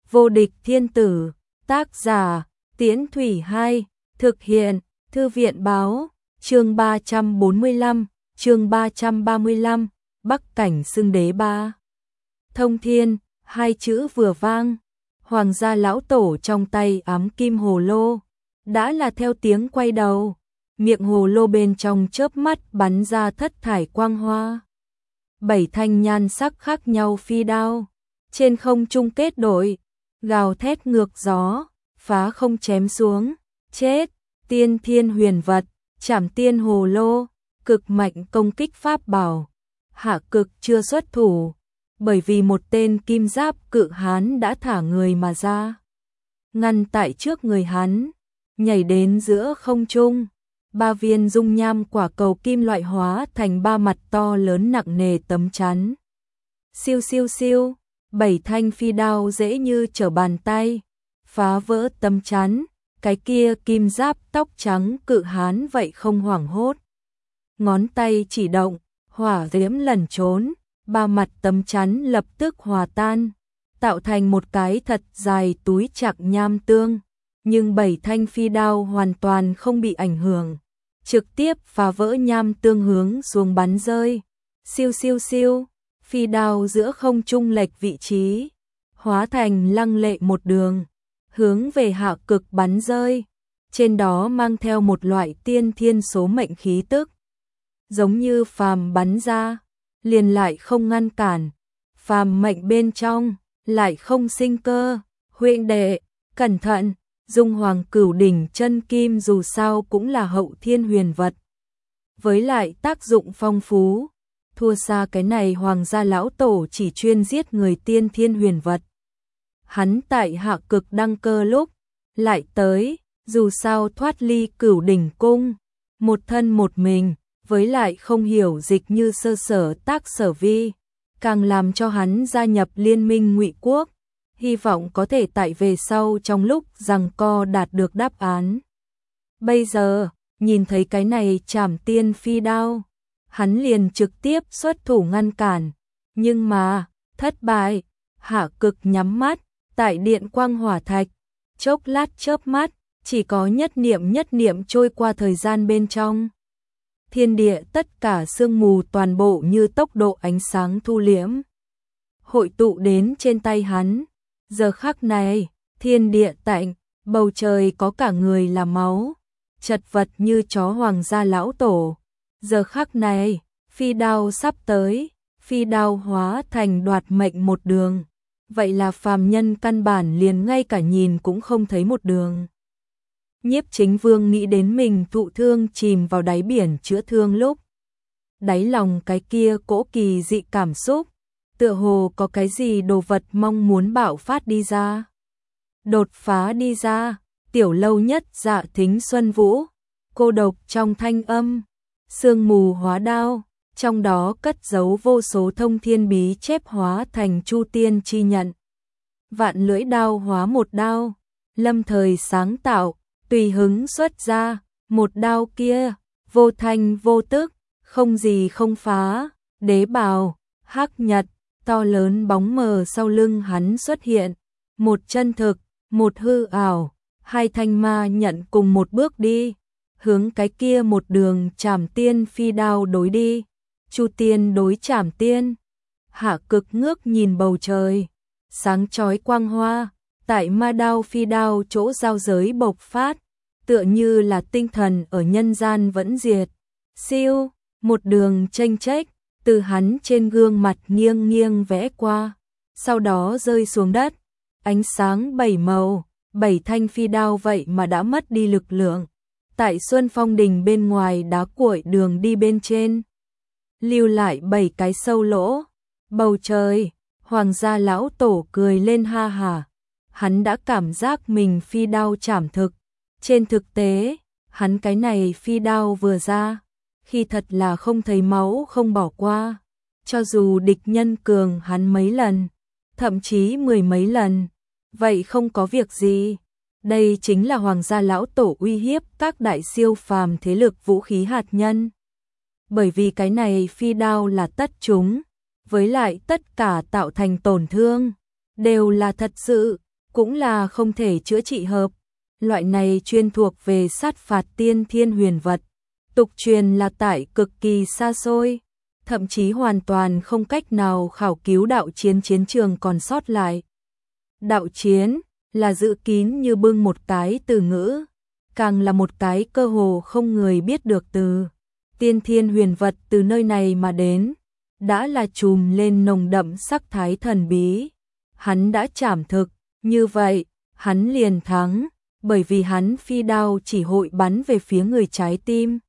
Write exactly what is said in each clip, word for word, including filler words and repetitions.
Vô địch thiên tử, tác giả, Tiễn Thủy Hai, thực hiện, Thư viện báo, chương ba trăm bốn mươi lăm, chương ba trăm ba mươi lăm, Bắc cảnh xưng đế ba. Thông thiên, hai chữ vừa vang, hoàng gia lão tổ trong tay ám kim hồ lô, đã là theo tiếng quay đầu, miệng hồ lô bên trong chớp mắt bắn ra thất thải quang hoa. Bảy thanh nhan sắc khác nhau phi đao, trên không trung kết đội, gào thét ngược gió, phá không chém xuống, chết, tiên thiên huyền vật, trảm tiên hồ lô, cực mạnh công kích pháp bảo, hạ cực chưa xuất thủ, bởi vì một tên kim giáp cự hán đã thả người mà ra, ngăn tại trước người hắn, nhảy đến giữa không trung, ba viên dung nham quả cầu kim loại hóa thành ba mặt to lớn nặng nề tấm chắn. Siêu siêu siêu, bảy thanh phi đao dễ như trở bàn tay, phá vỡ tấm chắn, cái kia kim giáp tóc trắng cự hán vậy không hoảng hốt. Ngón tay chỉ động, hỏa diễm lẩn trốn, ba mặt tấm chắn lập tức hòa tan, tạo thành một cái thật dài túi chạc nham tương, nhưng bảy thanh phi đao hoàn toàn không bị ảnh hưởng, trực tiếp phá vỡ nham tương hướng xuống bắn rơi. Siêu siêu siêu, phi đao giữa không trung lệch vị trí, hóa thành lăng lệ một đường, hướng về hạ cực bắn rơi, trên đó mang theo một loại tiên thiên số mệnh khí tức, giống như phàm bắn ra, liền lại không ngăn cản, phàm mệnh bên trong, lại không sinh cơ. Huynh đệ, cẩn thận, Dung Hoàng Cửu Đỉnh chân kim dù sao cũng là hậu thiên huyền vật, với lại tác dụng phong phú, thua xa cái này hoàng gia lão tổ chỉ chuyên giết người tiên thiên huyền vật. Hắn tại hạ cực đăng cơ lúc, lại tới, dù sao thoát ly Cửu Đỉnh cung, một thân một mình, với lại không hiểu dịch như sơ sở tác sở vi, càng làm cho hắn gia nhập liên minh Ngụy Quốc, hy vọng có thể tại về sau trong lúc giằng co đạt được đáp án. Bây giờ, nhìn thấy cái này trảm tiên phi đao, hắn liền trực tiếp xuất thủ ngăn cản, nhưng mà, thất bại, hạ cực nhắm mắt, tại điện quang hỏa thạch, chốc lát chớp mắt, chỉ có nhất niệm nhất niệm trôi qua thời gian bên trong. Thiên địa tất cả sương mù toàn bộ như tốc độ ánh sáng thu liễm, hội tụ đến trên tay hắn. Giờ khắc này, thiên địa tạnh, bầu trời có cả người là máu, chật vật như chó hoàng gia lão tổ. Giờ khắc này, phi đao sắp tới, phi đao hóa thành đoạt mệnh một đường, vậy là phàm nhân căn bản liền ngay cả nhìn cũng không thấy một đường. Nhiếp Chính Vương nghĩ đến mình thụ thương chìm vào đáy biển chữa thương lúc, đáy lòng cái kia cỗ kỳ dị cảm xúc, tựa hồ có cái gì đồ vật mong muốn bạo phát đi ra, đột phá đi ra. Tiểu lâu nhất Dạ Thính Xuân Vũ, cô độc trong thanh âm, sương mù hóa đao, trong đó cất giấu vô số thông thiên bí chép hóa thành chu tiên chi nhận. Vạn lưỡi đao hóa một đao, lâm thời sáng tạo, tùy hứng xuất ra, một đao kia, vô thanh vô tức, không gì không phá, đế bào, hắc nhật, to lớn bóng mờ sau lưng hắn xuất hiện, một chân thực, một hư ảo, hai thanh ma nhận cùng một bước đi, hướng cái kia một đường trảm tiên phi đao đối đi, chu tiên đối trảm tiên. Hạ cực ngước nhìn bầu trời, sáng chói quang hoa, tại ma đao phi đao chỗ giao giới bộc phát, tựa như là tinh thần ở nhân gian vẫn diệt. Siêu, một đường chênh chếch, từ hắn trên gương mặt nghiêng nghiêng vẽ qua, sau đó rơi xuống đất, ánh sáng bảy màu, bảy thanh phi đao vậy mà đã mất đi lực lượng, tại Xuân Phong Đình bên ngoài đá cuội đường đi bên trên, lưu lại bảy cái sâu lỗ. Bầu trời, hoàng gia lão tổ cười lên ha hả, hắn đã cảm giác mình phi đao chảm thực, trên thực tế, hắn cái này phi đao vừa ra, khi thật là không thấy máu không bỏ qua, cho dù địch nhân cường hắn mấy lần, thậm chí mười mấy lần, vậy không có việc gì. Đây chính là hoàng gia lão tổ uy hiếp các đại siêu phàm thế lực vũ khí hạt nhân. Bởi vì cái này phi đao là tất chúng, với lại tất cả tạo thành tổn thương, đều là thật sự, cũng là không thể chữa trị hợp. Loại này chuyên thuộc về sát phạt tiên thiên huyền vật, tục truyền là tại cực kỳ xa xôi, thậm chí hoàn toàn không cách nào khảo cứu đạo chiến chiến trường còn sót lại. Đạo chiến là giữ kín như bưng một cái từ ngữ, càng là một cái cơ hồ không người biết được từ. Tiên thiên huyền vật từ nơi này mà đến, đã là trùm lên nồng đậm sắc thái thần bí. Hắn đã trảm thực, như vậy, hắn liền thắng, bởi vì hắn phi đao chỉ hội bắn về phía người trái tim.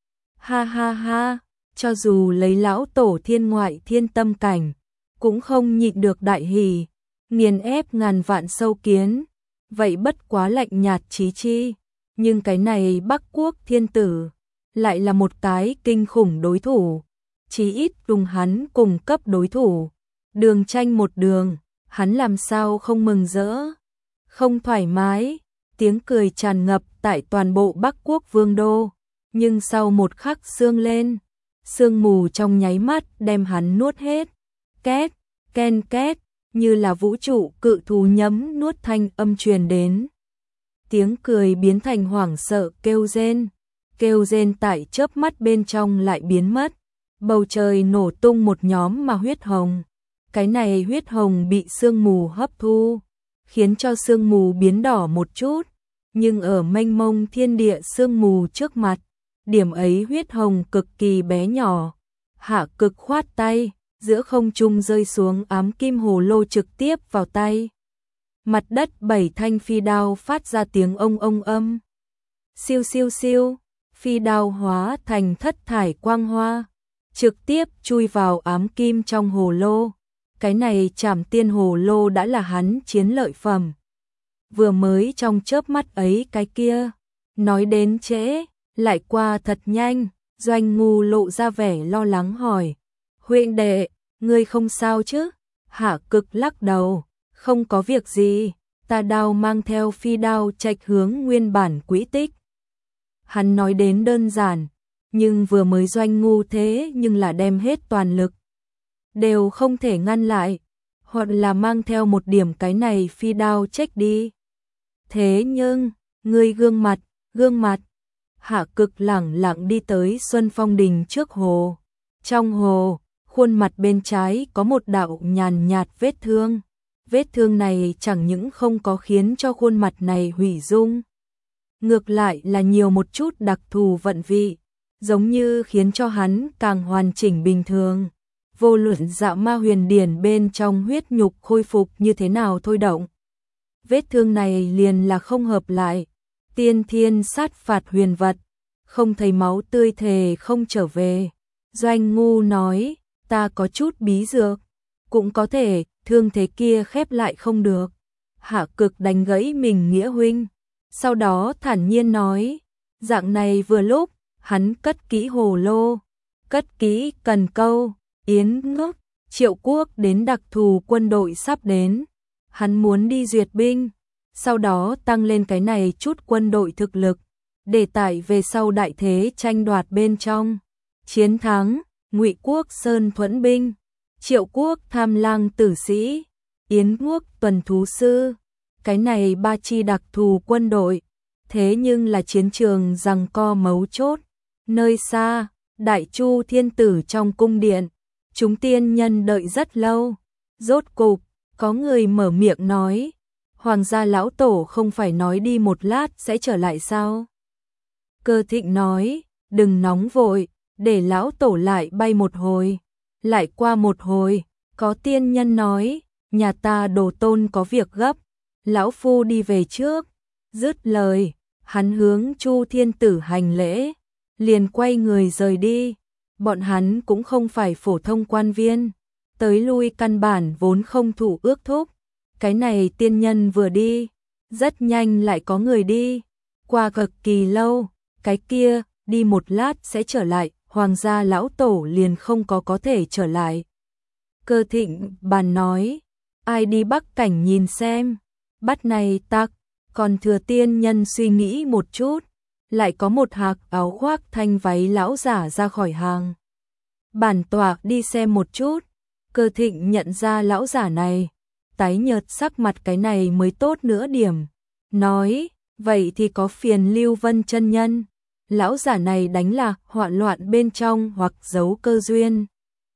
Ha ha ha, cho dù lấy lão tổ thiên ngoại thiên tâm cảnh, cũng không nhịn được đại hỉ, nghiền ép ngàn vạn sâu kiến, vậy bất quá lạnh nhạt chí chi, nhưng cái này Bắc Quốc thiên tử, lại là một cái kinh khủng đối thủ, chí ít cùng hắn cùng cấp đối thủ, đường tranh một đường, hắn làm sao không mừng rỡ, không thoải mái, tiếng cười tràn ngập tại toàn bộ Bắc Quốc vương đô, nhưng sau một khắc sương lên, sương mù trong nháy mắt đem hắn nuốt hết, két, ken két, như là vũ trụ cự thú nhấm nuốt thanh âm truyền đến. Tiếng cười biến thành hoảng sợ kêu rên, kêu rên tại chớp mắt bên trong lại biến mất, bầu trời nổ tung một nhóm mà huyết hồng. Cái này huyết hồng bị sương mù hấp thu, khiến cho sương mù biến đỏ một chút, nhưng ở mênh mông thiên địa sương mù trước mặt, điểm ấy huyết hồng cực kỳ bé nhỏ. Hạ Cực khoát tay, giữa không trung rơi xuống ám kim hồ lô trực tiếp vào tay. Mặt đất bảy thanh phi đao phát ra tiếng ông ông âm. Siêu siêu siêu, phi đao hóa thành thất thải quang hoa, trực tiếp chui vào ám kim trong hồ lô. Cái này Trảm Tiên hồ lô đã là hắn chiến lợi phẩm. Vừa mới trong chớp mắt ấy cái kia, nói đến trễ, lại qua thật nhanh, Doanh Ngu lộ ra vẻ lo lắng hỏi. Huynh đệ, ngươi không sao chứ? Hạ Cực lắc đầu, không có việc gì, ta đao mang theo phi đao chạch hướng nguyên bản quỹ tích. Hắn nói đến đơn giản, nhưng vừa mới Doanh Ngu thế nhưng là đem hết toàn lực, đều không thể ngăn lại, hoặc là mang theo một điểm cái này phi đao chết đi. Thế nhưng, ngươi gương mặt, gương mặt, Hạ Cực lẳng lặng đi tới Xuân Phong Đình trước hồ. Trong hồ, khuôn mặt bên trái có một đạo nhàn nhạt vết thương. Vết thương này chẳng những không có khiến cho khuôn mặt này hủy dung, ngược lại là nhiều một chút đặc thù vận vị, giống như khiến cho hắn càng hoàn chỉnh bình thường. Vô luận Dạ Ma Huyền Điển bên trong huyết nhục khôi phục như thế nào thôi động, vết thương này liền là không hợp lại. Tiên thiên sát phạt huyền vật, không thấy máu tươi thề không trở về. Doanh Ngu nói, ta có chút bí dược, cũng có thể thương thế kia khép lại không được. Hạ Cực đánh gãy mình nghĩa huynh, sau đó thản nhiên nói, dạng này vừa lúc, hắn cất kỹ hồ lô, cất kỹ cần câu, yến ngốc, Triệu Quốc đến đặc thù quân đội sắp đến, hắn muốn đi duyệt binh, sau đó tăng lên cái này chút quân đội thực lực, để tại về sau đại thế tranh đoạt bên trong, chiến thắng. Ngụy Quốc Sơn Thuẫn binh, Triệu Quốc Tham Lang tử sĩ, Yến Quốc tuần thú sư, cái này ba chi đặc thù quân đội, thế nhưng là chiến trường giằng co mấu chốt. Nơi xa, Đại Chu thiên tử trong cung điện, chúng tiên nhân đợi rất lâu, rốt cục có người mở miệng nói, Hoàng gia lão tổ không phải nói đi một lát sẽ trở lại sao? Cơ Thịnh nói, đừng nóng vội, để lão tổ lại bay một hồi. Lại qua một hồi, có tiên nhân nói, nhà ta đồ tôn có việc gấp, lão phu đi về trước. Dứt lời, hắn hướng Chu thiên tử hành lễ, liền quay người rời đi. Bọn hắn cũng không phải phổ thông quan viên, tới lui căn bản vốn không thủ ước thúc. Cái này tiên nhân vừa đi, rất nhanh lại có người đi, qua cực kỳ lâu, cái kia đi một lát sẽ trở lại. Hoàng gia lão tổ liền không có có thể trở lại. Cơ Thịnh bàn nói, ai đi Bắc Cảnh nhìn xem, bắt này tặc. Còn thừa tiên nhân suy nghĩ một chút, lại có một hạc áo khoác thanh váy lão giả ra khỏi hàng. Bản tọa đi xem một chút. Cơ Thịnh nhận ra lão giả này, tái nhợt sắc mặt cái này mới tốt nữa điểm. Nói, vậy thì có phiền Lưu Vân chân nhân. Lão giả này đánh là hoạn loạn bên trong hoặc giấu cơ duyên.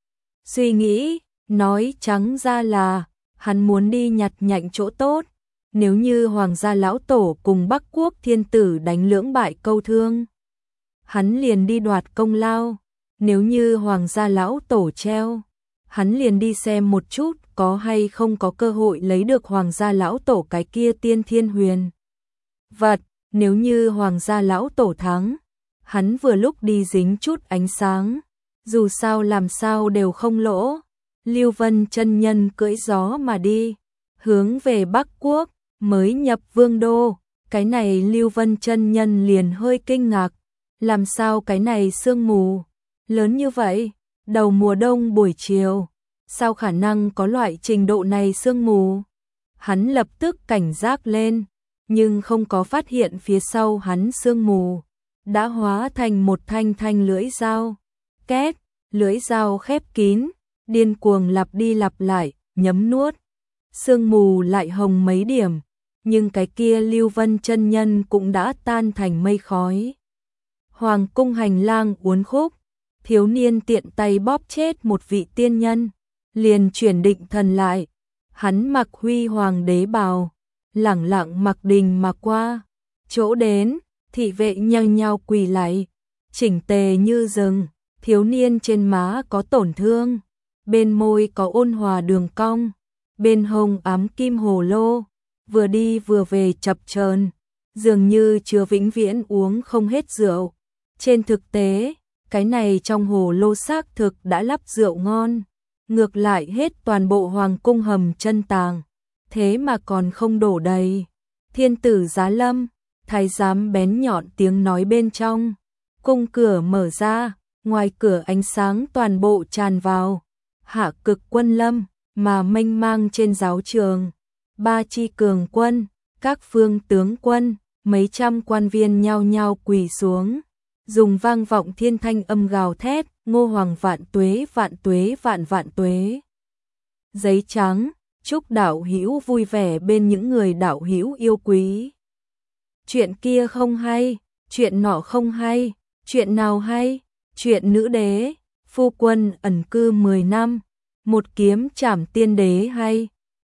Suy nghĩ, nói trắng ra là, hắn muốn đi nhặt nhạnh chỗ tốt. Nếu như Hoàng gia lão tổ cùng Bắc Quốc thiên tử đánh lưỡng bại câu thương, hắn liền đi đoạt công lao. Nếu như Hoàng gia lão tổ treo, hắn liền đi xem một chút có hay không có cơ hội lấy được Hoàng gia lão tổ cái kia tiên thiên huyền vật. Nếu như Hoàng gia lão tổ thắng, hắn vừa lúc đi dính chút ánh sáng, dù sao làm sao đều không lỗ. Lưu Vân chân nhân cưỡi gió mà đi, hướng về Bắc Quốc, mới nhập vương đô. Cái này Lưu Vân chân nhân liền hơi kinh ngạc, làm sao cái này sương mù lớn như vậy, đầu mùa đông buổi chiều, sao khả năng có loại trình độ này sương mù? Hắn lập tức cảnh giác lên, nhưng không có phát hiện phía sau hắn sương mù đã hóa thành một thanh thanh lưỡi dao. Két, lưỡi dao khép kín, điên cuồng lặp đi lặp lại, nhấm nuốt. Sương mù lại hồng mấy điểm, nhưng cái kia Lưu Vân chân nhân cũng đã tan thành mây khói. Hoàng cung hành lang uốn khúc, thiếu niên tiện tay bóp chết một vị tiên nhân, liền chuyển định thần lại. Hắn mặc huy hoàng đế bào, lẳng lặng mặc đình mà qua. Chỗ đến, thị vệ nhao nhao quỳ lạy, chỉnh tề như rừng. Thiếu niên trên má có tổn thương, bên môi có ôn hòa đường cong, bên hông ám kim hồ lô, vừa đi vừa về chập chờn, dường như chưa vĩnh viễn uống không hết rượu. Trên thực tế, cái này trong hồ lô xác thực đã lắp rượu ngon, ngược lại hết toàn bộ hoàng cung hầm chân tàng, thế mà còn không đổ đầy. Thiên tử giá lâm, thái giám bén nhọn tiếng nói bên trong, cung cửa mở ra, ngoài cửa ánh sáng toàn bộ tràn vào. Hạ cực quân lâm, mà mênh mang trên giáo trường, ba chi cường quân, các phương tướng quân, mấy trăm quan viên nhao nhao quỳ xuống, dùng vang vọng thiên thanh âm gào thét, Ngô Hoàng vạn tuế vạn tuế vạn vạn tuế. Giấy trắng, chúc đạo hữu vui vẻ bên những người đạo hữu yêu quý. Chuyện kia không hay, chuyện nọ không hay, chuyện nào hay? Chuyện nữ đế, phu quân ẩn cư mười năm, một kiếm trảm tiên đế hay.